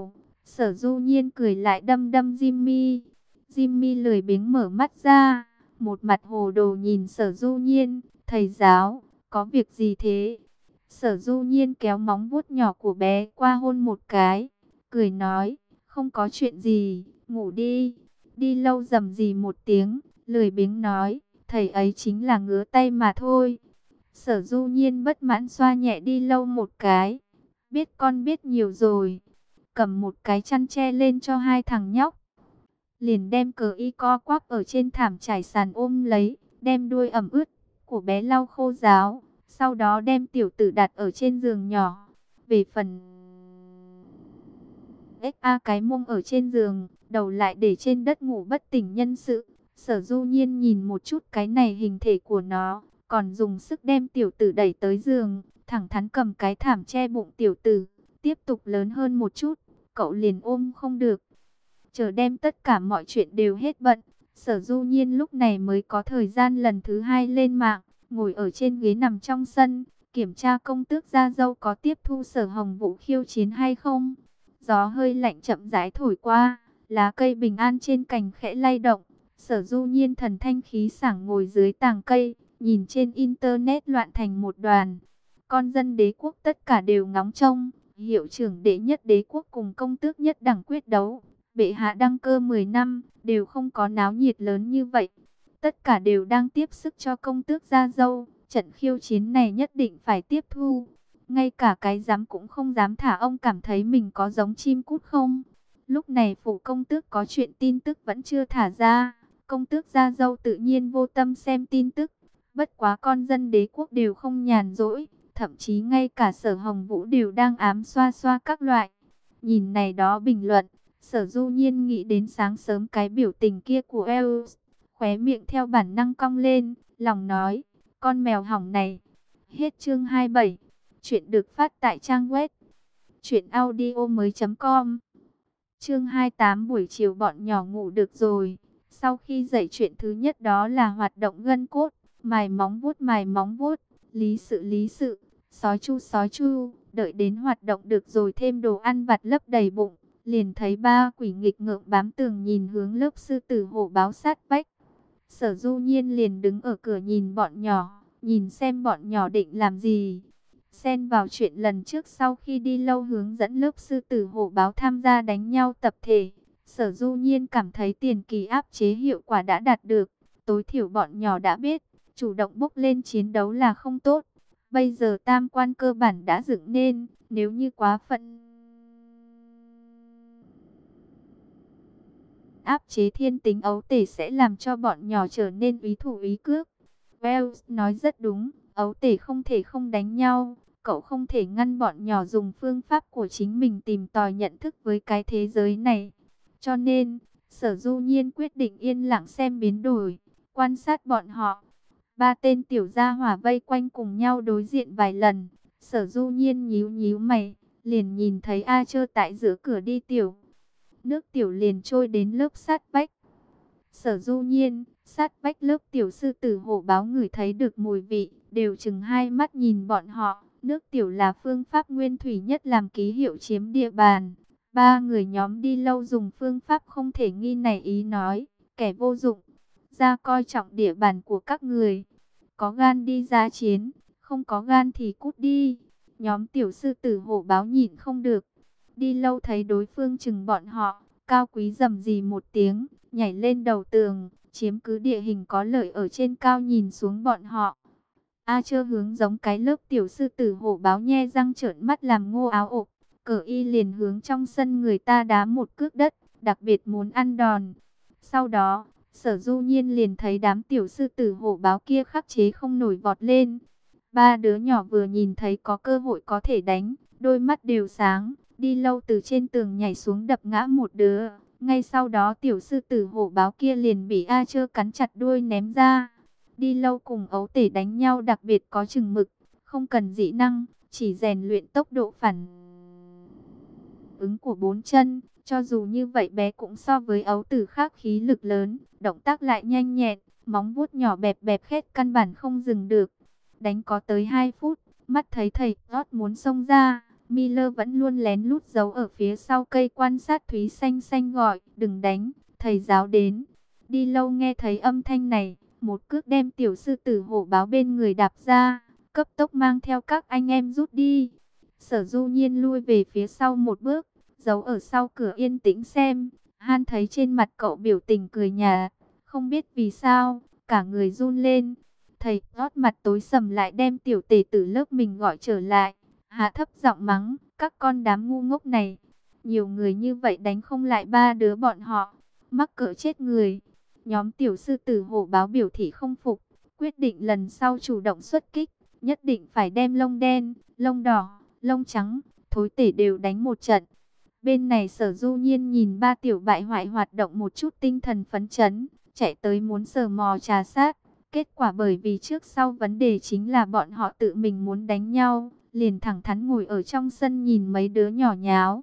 Sở Du Nhiên cười lại đâm đâm Jimmy. Jimmy lười biếng mở mắt ra, một mặt hồ đồ nhìn Sở Du Nhiên. Thầy giáo, có việc gì thế? Sở Du Nhiên kéo móng vuốt nhỏ của bé qua hôn một cái, cười nói, không có chuyện gì, ngủ đi. Đi lâu rầm rì một tiếng, lười biếng nói, thầy ấy chính là ngứa tay mà thôi. Sở Du Nhiên bất mãn xoa nhẹ đi lâu một cái, biết con biết nhiều rồi, cầm một cái chăn che lên cho hai thằng nhóc. Liền đem cờ y co quắp ở trên thảm trải sàn ôm lấy, đem đuôi ẩm ướt của bé lau khô ráo, sau đó đem tiểu tử đặt ở trên giường nhỏ. Về phần XA cái mông ở trên giường, đầu lại để trên đất ngủ bất tỉnh nhân sự. Sở Du Nhiên nhìn một chút cái này hình thể của nó, còn dùng sức đem tiểu tử đẩy tới giường, thẳng thắn cầm cái thảm che bụng tiểu tử, tiếp tục lớn hơn một chút, cậu liền ôm không được. Chờ đem tất cả mọi chuyện đều hết bận, Sở Du Nhiên lúc này mới có thời gian lần thứ hai lên mạng, ngồi ở trên ghế nằm trong sân, kiểm tra công tước gia dâu có tiếp thu Sở Hồng Vũ khiêu chiến hay không. Gió hơi lạnh chậm rãi thổi qua, lá cây bình an trên cành khẽ lay động. Sở Du Nhiên thần thanh khí sảng ngồi dưới tàng cây, nhìn trên internet loạn thành một đoàn. Con dân đế quốc tất cả đều ngóng trông, hiệu trưởng đệ nhất đế quốc cùng công tước nhất đẳng quyết đấu. Bệ hạ đăng cơ 10 năm, đều không có náo nhiệt lớn như vậy. Tất cả đều đang tiếp sức cho công tước gia dâu, trận khiêu chiến này nhất định phải tiếp thu. Ngay cả cái dám cũng không dám thả, ông cảm thấy mình có giống chim cút không? Lúc này phủ công tước có chuyện tin tức vẫn chưa thả ra. Công tước gia dâu tự nhiên vô tâm xem tin tức. Bất quá con dân đế quốc đều không nhàn rỗi. Thậm chí ngay cả Sở Hồng Vũ đều đang ám xoa xoa các loại. Nhìn này đó bình luận, Sở Du Nhiên nghĩ đến sáng sớm cái biểu tình kia của Els. Khóe miệng theo bản năng cong lên, lòng nói, con mèo hỏng này. Hết chương 27. Chuyện được phát tại trang web truyệnaudiomoi.com. Chương 28 buổi chiều bọn nhỏ ngủ được rồi. Sau khi dậy chuyện thứ nhất đó là hoạt động gân cốt, mài móng vuốt, lý sự, sói chu. Đợi đến hoạt động được rồi thêm đồ ăn vặt lấp đầy bụng, liền thấy ba quỷ nghịch ngợm bám tường nhìn hướng lớp sư tử hổ báo sát vách. Sở Du Nhiên liền đứng ở cửa nhìn bọn nhỏ, nhìn xem bọn nhỏ định làm gì. Xen vào chuyện lần trước sau khi đi lâu hướng dẫn lớp sư tử hổ báo tham gia đánh nhau tập thể, Sở Du Nhiên cảm thấy tiền kỳ áp chế hiệu quả đã đạt được. Tối thiểu bọn nhỏ đã biết, chủ động bốc lên chiến đấu là không tốt. Bây giờ tam quan cơ bản đã dựng nên, nếu như quá phận áp chế thiên tính ấu tể sẽ làm cho bọn nhỏ trở nên úy thủ úy cước. Wells nói rất đúng, ấu tể không thể không đánh nhau. Cậu không thể ngăn bọn nhỏ dùng phương pháp của chính mình tìm tòi nhận thức với cái thế giới này. Cho nên, Sở Du Nhiên quyết định yên lặng xem biến đổi, quan sát bọn họ. Ba tên tiểu gia hỏa vây quanh cùng nhau đối diện vài lần. Sở Du Nhiên nhíu nhíu mày, liền nhìn thấy A Chơ tại giữa cửa đi tiểu. Nước tiểu liền trôi đến lớp sát vách. Sở Du Nhiên, sát vách lớp tiểu sư tử hổ báo ngửi thấy được mùi vị, đều chừng hai mắt nhìn bọn họ. Nước tiểu là phương pháp nguyên thủy nhất làm ký hiệu chiếm địa bàn. Ba người nhóm đi lâu dùng phương pháp không thể nghi này ý nói, kẻ vô dụng, ra coi trọng địa bàn của các người. Có gan đi ra chiến, không có gan thì cút đi. Nhóm tiểu sư tử hổ báo nhịn không được. Đi lâu thấy đối phương chừng bọn họ, cao quý rầm rì một tiếng, nhảy lên đầu tường, chiếm cứ địa hình có lợi ở trên cao nhìn xuống bọn họ. A Chơ hướng giống cái lớp tiểu sư tử hổ báo nhe răng trợn mắt làm ngô áo ộp, cờ y liền hướng trong sân người ta đá một cước đất, đặc biệt muốn ăn đòn. Sau đó, Sở Du Nhiên liền thấy đám tiểu sư tử hổ báo kia khắc chế không nổi vọt lên. Ba đứa nhỏ vừa nhìn thấy có cơ hội có thể đánh, đôi mắt đều sáng, đi lâu từ trên tường nhảy xuống đập ngã một đứa. Ngay sau đó tiểu sư tử hổ báo kia liền bị A Chơ cắn chặt đuôi ném ra. Đi lâu cùng ấu tể đánh nhau đặc biệt có chừng mực, không cần dị năng, chỉ rèn luyện tốc độ phản ứng của bốn chân. Cho dù như vậy bé cũng so với ấu tử khác khí lực lớn, động tác lại nhanh nhẹn, móng vuốt nhỏ bẹp bẹp khét căn bản không dừng được. Đánh có tới 2 phút, mắt thấy thầy Rót muốn xông ra, Miller vẫn luôn lén lút giấu ở phía sau cây quan sát. Thúy xanh xanh gọi, đừng đánh, thầy giáo đến. Đi lâu nghe thấy âm thanh này, một cước đem tiểu sư tử hổ báo bên người đạp ra, cấp tốc mang theo các anh em rút đi. Sở Du Nhiên lui về phía sau một bước, giấu ở sau cửa yên tĩnh xem. Han thấy trên mặt cậu biểu tình cười nhạt, không biết vì sao, cả người run lên. Thầy gót mặt tối sầm lại đem tiểu tể tử lớp mình gọi trở lại, hạ thấp giọng mắng, các con đám ngu ngốc này, nhiều người như vậy đánh không lại ba đứa bọn họ, mắc cỡ chết người. Nhóm tiểu sư tử hổ báo biểu thị không phục, quyết định lần sau chủ động xuất kích, nhất định phải đem lông đen, lông đỏ, lông trắng, thối tể đều đánh một trận. Bên này Sở Du Nhiên nhìn ba tiểu bại hoại hoạt động một chút tinh thần phấn chấn, chạy tới muốn sờ mò trà sát. Kết quả bởi vì trước sau vấn đề chính là bọn họ tự mình muốn đánh nhau, liền thẳng thắn ngồi ở trong sân nhìn mấy đứa nhỏ nháo.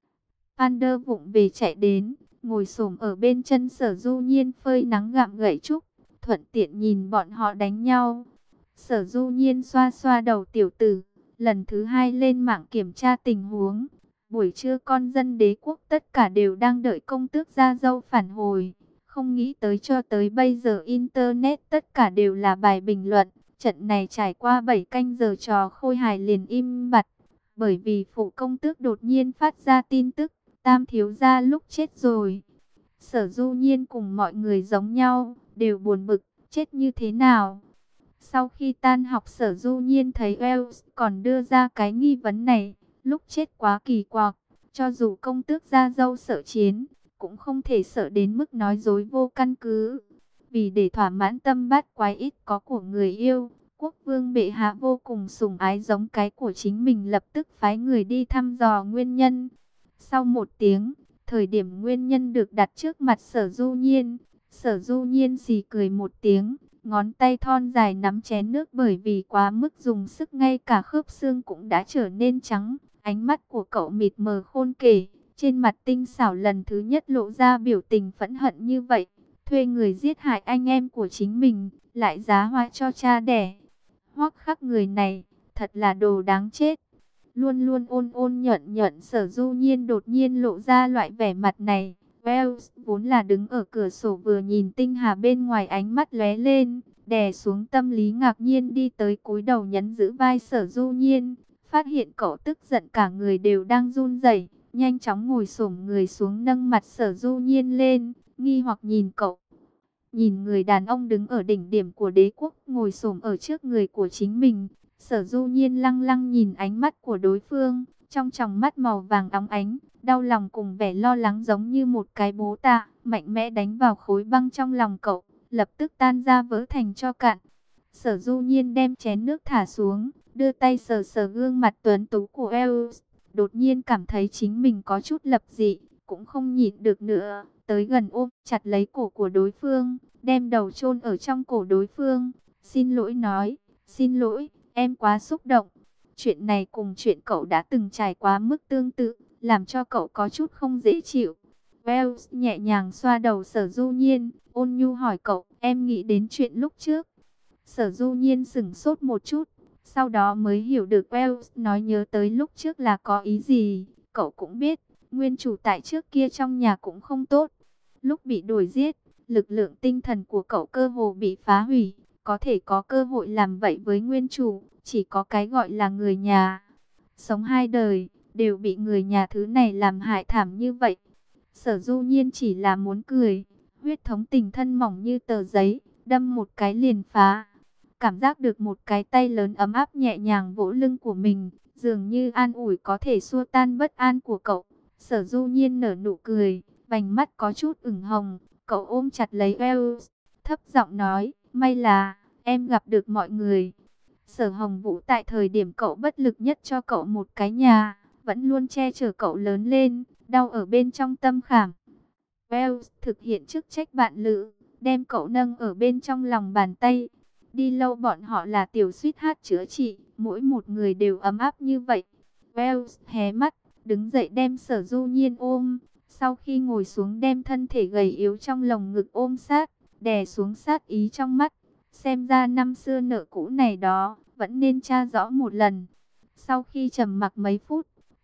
Pander vụng về chạy đến, ngồi xổm ở bên chân Sở Du Nhiên phơi nắng gặm gậy trúc, thuận tiện nhìn bọn họ đánh nhau. Sở Du Nhiên xoa xoa đầu tiểu tử, lần thứ hai lên mạng kiểm tra tình huống. Buổi trưa con dân đế quốc tất cả đều đang đợi công tước gia dâu phản hồi. Không nghĩ tới cho tới bây giờ Internet tất cả đều là bài bình luận. Trận này trải qua 7 canh giờ trò khôi hài liền im bặt. Bởi vì phụ công tước đột nhiên phát ra tin tức, Tam thiếu gia lúc chết rồi. Sở Du Nhiên cùng mọi người giống nhau, đều buồn bực, chết như thế nào? Sau khi tan học Sở Du Nhiên thấy Wells còn đưa ra cái nghi vấn này, lúc chết quá kỳ quặc, cho dù công tước gia dâu sợ chiến, cũng không thể sợ đến mức nói dối vô căn cứ. Vì để thỏa mãn tâm bát quái ít có của người yêu, quốc vương bệ hạ vô cùng sủng ái giống cái của chính mình, lập tức phái người đi thăm dò nguyên nhân. Sau một tiếng, thời điểm nguyên nhân được đặt trước mặt Sở Du Nhiên, Sở Du Nhiên xì cười một tiếng, ngón tay thon dài nắm chén nước, bởi vì quá mức dùng sức ngay cả khớp xương cũng đã trở nên trắng. Ánh mắt của cậu mịt mờ khôn kể, trên mặt tinh xảo lần thứ nhất lộ ra biểu tình phẫn hận như vậy. Thuê người giết hại anh em của chính mình, lại giá hoa cho cha đẻ. Hoắc Khắc người này, thật là đồ đáng chết. Luôn luôn ôn ôn nhuận nhuận Sở Du Nhiên đột nhiên lộ ra loại vẻ mặt này. Wells vốn là đứng ở cửa sổ vừa nhìn tinh hà bên ngoài, ánh mắt lóe lên, đè xuống tâm lý ngạc nhiên đi tới cúi đầu nhấn giữ vai Sở Du Nhiên. Phát hiện cậu tức giận cả người đều đang run rẩy, nhanh chóng ngồi xổm người xuống nâng mặt Sở Du Nhiên lên, nghi hoặc nhìn cậu. Nhìn người đàn ông đứng ở đỉnh điểm của đế quốc ngồi xổm ở trước người của chính mình, Sở Du Nhiên lăng lăng nhìn ánh mắt của đối phương, trong tròng mắt màu vàng óng ánh, đau lòng cùng vẻ lo lắng giống như một cái bố tạ, mạnh mẽ đánh vào khối băng trong lòng cậu, lập tức tan ra vỡ thành tro cạn. Sở Du Nhiên đem chén nước thả xuống, đưa tay sờ sờ gương mặt tuấn tú của Els, đột nhiên cảm thấy chính mình có chút lập dị, cũng không nhịn được nữa, tới gần ôm chặt lấy cổ của đối phương, đem đầu chôn ở trong cổ đối phương. Xin lỗi nói, xin lỗi, em quá xúc động. Chuyện này cùng chuyện cậu đã từng trải quá mức tương tự, làm cho cậu có chút không dễ chịu. Wells nhẹ nhàng xoa đầu Sở Du Nhiên, ôn nhu hỏi cậu, em nghĩ đến chuyện lúc trước. Sở Du Nhiên sững sốt một chút, sau đó mới hiểu được Wells nói nhớ tới lúc trước là có ý gì. Cậu cũng biết, nguyên chủ tại trước kia trong nhà cũng không tốt. Lúc bị đuổi giết, lực lượng tinh thần của cậu cơ hồ bị phá hủy. Có thể có cơ hội làm vậy với nguyên chủ, chỉ có cái gọi là người nhà. Sống hai đời, đều bị người nhà thứ này làm hại thảm như vậy. Sở Du Nhiên chỉ là muốn cười, huyết thống tình thân mỏng như tờ giấy, đâm một cái liền phá. Cảm giác được một cái tay lớn ấm áp nhẹ nhàng vỗ lưng của mình, dường như an ủi có thể xua tan bất an của cậu. Sở Du Nhiên nở nụ cười, vành mắt có chút ửng hồng, cậu ôm chặt lấy Wells, thấp giọng nói, may là em gặp được mọi người. Sở Hồng Vũ tại thời điểm cậu bất lực nhất cho cậu một cái nhà, vẫn luôn che chở cậu lớn lên, đau ở bên trong tâm khảm. Wells thực hiện chức trách bạn lữ, đem cậu nâng ở bên trong lòng bàn tay. Đi lâu bọn họ là tiểu suýt hát chữa trị, mỗi một người đều ấm áp như vậy. Wells hé mắt, đứng dậy đem Sở Du Nhiên ôm. Sau khi ngồi xuống đem thân thể gầy yếu trong lồng ngực ôm sát, đè xuống sát ý trong mắt. Xem ra năm xưa nợ cũ này đó, vẫn nên tra rõ một lần. Sau khi trầm mặc mấy phút,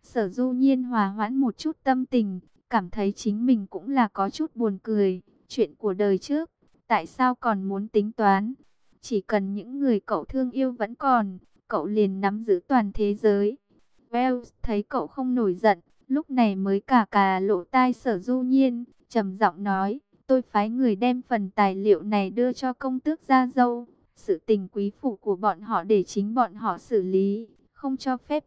Sở Du Nhiên hòa hoãn một chút tâm tình, cảm thấy chính mình cũng là có chút buồn cười. Chuyện của đời trước, tại sao còn muốn tính toán? Chỉ cần những người cậu thương yêu vẫn còn, cậu liền nắm giữ toàn thế giới. Wells thấy cậu không nổi giận, lúc này mới cà cà lộ tai Sở Du Nhiên, trầm giọng nói, tôi phái người đem phần tài liệu này đưa cho công tước gia dâu. Sự tình quý phủ của bọn họ để chính bọn họ xử lý, không cho phép.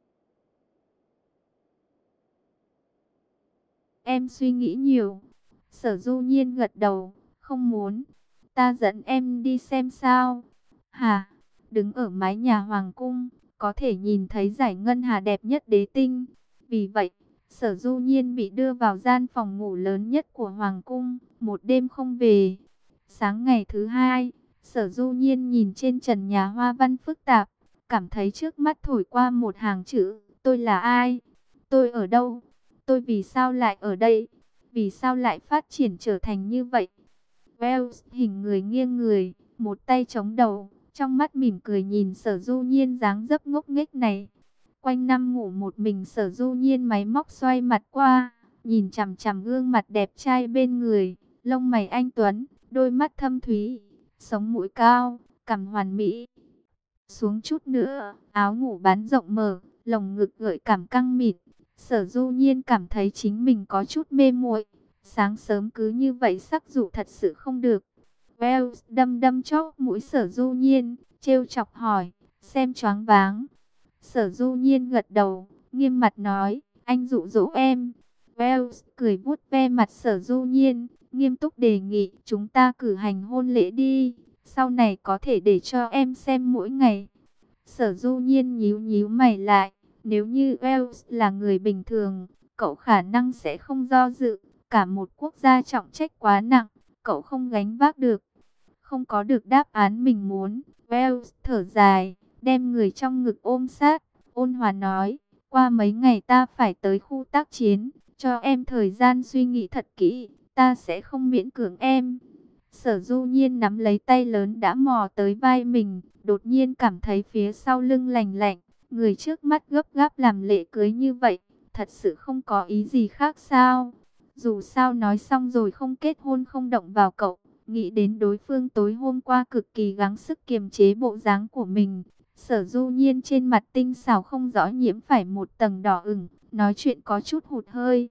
Em suy nghĩ nhiều. Sở Du Nhiên gật đầu, không muốn. Ta dẫn em đi xem sao. Hả? Đứng ở mái nhà hoàng cung, có thể nhìn thấy dải ngân hà đẹp nhất đế tinh. Vì vậy, Sở Du Nhiên bị đưa vào gian phòng ngủ lớn nhất của hoàng cung, một đêm không về. Sáng ngày thứ hai, Sở Du Nhiên nhìn trên trần nhà hoa văn phức tạp, cảm thấy trước mắt thổi qua một hàng chữ, tôi là ai? Tôi ở đâu? Tôi vì sao lại ở đây? Vì sao lại phát triển trở thành như vậy? Wells hình người nghiêng người, một tay chống đầu, trong mắt mỉm cười nhìn Sở Du Nhiên dáng dấp ngốc nghếch này. Quanh năm ngủ một mình, Sở Du Nhiên máy móc xoay mặt qua, nhìn chằm chằm gương mặt đẹp trai bên người, lông mày anh tuấn, đôi mắt thâm thúy, sống mũi cao, cằm hoàn mỹ. Xuống chút nữa, áo ngủ bán rộng mở, lồng ngực gợi cảm căng mịn. Sở Du Nhiên cảm thấy chính mình có chút mê muội. Sáng sớm cứ như vậy sắc dụ thật sự không được. Wells đâm đâm chóp mũi Sở Du Nhiên, trêu chọc hỏi, xem choáng váng. Sở Du Nhiên gật đầu, nghiêm mặt nói, anh dụ dỗ em. Wells cười vuốt ve mặt Sở Du Nhiên, nghiêm túc đề nghị, chúng ta cử hành hôn lễ đi. Sau này có thể để cho em xem mỗi ngày. Sở Du Nhiên nhíu nhíu mày lại. Nếu như Wells là người bình thường, cậu khả năng sẽ không do dự. Cả một quốc gia trọng trách quá nặng, cậu không gánh vác được. Không có được đáp án mình muốn, Wells thở dài, đem người trong ngực ôm sát, ôn hòa nói, qua mấy ngày ta phải tới khu tác chiến, cho em thời gian suy nghĩ thật kỹ, ta sẽ không miễn cưỡng em. Sở Du Nhiên nắm lấy tay lớn đã mò tới vai mình, đột nhiên cảm thấy phía sau lưng lành lạnh, người trước mắt gấp gáp làm lễ cưới như vậy, thật sự không có ý gì khác sao? Dù sao nói xong rồi không kết hôn không động vào cậu, nghĩ đến đối phương tối hôm qua cực kỳ gắng sức kiềm chế bộ dáng của mình. Sở Du Nhiên trên mặt tinh xảo không rõ nhiễm phải một tầng đỏ ửng, nói chuyện có chút hụt hơi,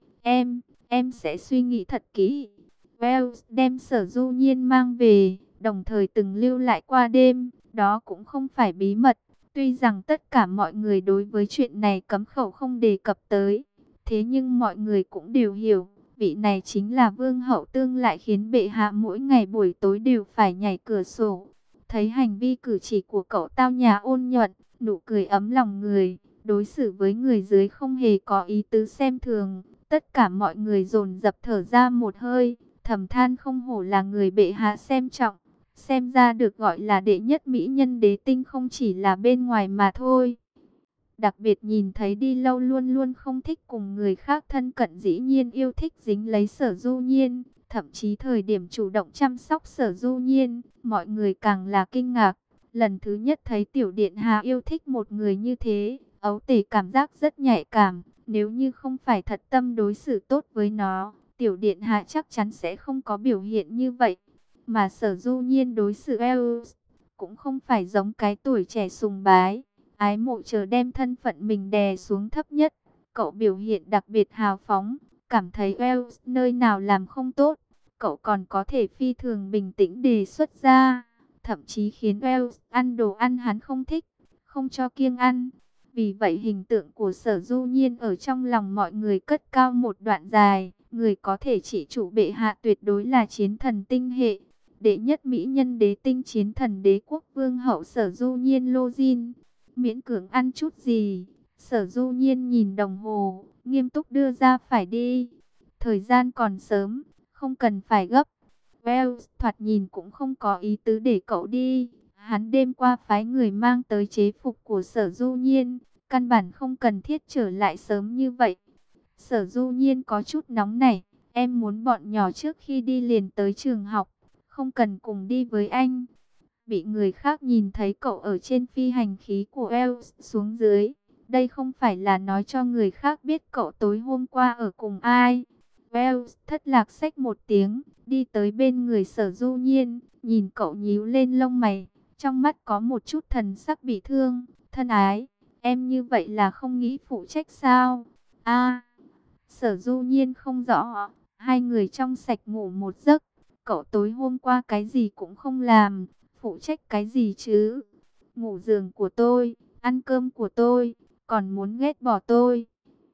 em sẽ suy nghĩ thật kỹ. Wells đem Sở Du Nhiên mang về, đồng thời từng lưu lại qua đêm, đó cũng không phải bí mật. Tuy rằng tất cả mọi người đối với chuyện này cấm khẩu không đề cập tới, thế nhưng mọi người cũng đều hiểu, vị này chính là vương hậu tương lại khiến bệ hạ mỗi ngày buổi tối đều phải nhảy cửa sổ. Thấy hành vi cử chỉ của cậu tao nhã ôn nhuận, nụ cười ấm lòng người, đối xử với người dưới không hề có ý tứ xem thường. Tất cả mọi người dồn dập thở ra một hơi, thầm than không hổ là người bệ hạ xem trọng. Xem ra được gọi là đệ nhất mỹ nhân đế tinh không chỉ là bên ngoài mà thôi. Đặc biệt nhìn thấy đi lâu luôn luôn không thích cùng người khác thân cận, dĩ nhiên yêu thích dính lấy Sở Du Nhiên. Thậm chí thời điểm chủ động chăm sóc Sở Du Nhiên, mọi người càng là kinh ngạc. Lần thứ nhất thấy tiểu điện hạ yêu thích một người như thế, ấu tể cảm giác rất nhạy cảm. Nếu như không phải thật tâm đối xử tốt với nó, tiểu điện hạ chắc chắn sẽ không có biểu hiện như vậy. Mà Sở Du Nhiên đối xử Wells cũng không phải giống cái tuổi trẻ sùng bái, ái mộ chờ đem thân phận mình đè xuống thấp nhất. Cậu biểu hiện đặc biệt hào phóng, cảm thấy Wells nơi nào làm không tốt, cậu còn có thể phi thường bình tĩnh đề xuất ra, thậm chí khiến Wells ăn đồ ăn hắn không thích, không cho kiêng ăn. Vì vậy hình tượng của Sở Du Nhiên ở trong lòng mọi người cất cao một đoạn dài, người có thể chỉ chủ bệ hạ tuyệt đối là chiến thần tinh hệ. Đệ nhất mỹ nhân đế tinh chiến thần đế quốc vương hậu Sở Du Nhiên Lô Jin. Miễn cưỡng ăn chút gì? Sở Du Nhiên nhìn đồng hồ, nghiêm túc đưa ra, phải đi. Thời gian còn sớm, không cần phải gấp. Wells thoạt nhìn cũng không có ý tứ để cậu đi. Hắn đêm qua phái người mang tới chế phục của Sở Du Nhiên, căn bản không cần thiết trở lại sớm như vậy. Sở Du Nhiên có chút nóng nảy, em muốn bọn nhỏ trước khi đi liền tới trường học, không cần cùng đi với anh. Bị người khác nhìn thấy cậu ở trên phi hành khí của Wells xuống dưới, Đây không phải là nói cho người khác biết cậu tối hôm qua ở cùng ai. Wells thất lạc xách một tiếng, đi tới bên người Sở Du Nhiên, nhìn cậu nhíu lên lông mày, trong mắt có một chút thần sắc bị thương. Thân ái, em như vậy là không nghĩ phụ trách sao? A, Sở Du Nhiên không rõ, hai người trong sạch ngủ một giấc, cậu tối hôm qua cái gì cũng không làm, phụ trách cái gì chứ? Ngủ giường của tôi, ăn cơm của tôi, còn muốn ghét bỏ tôi.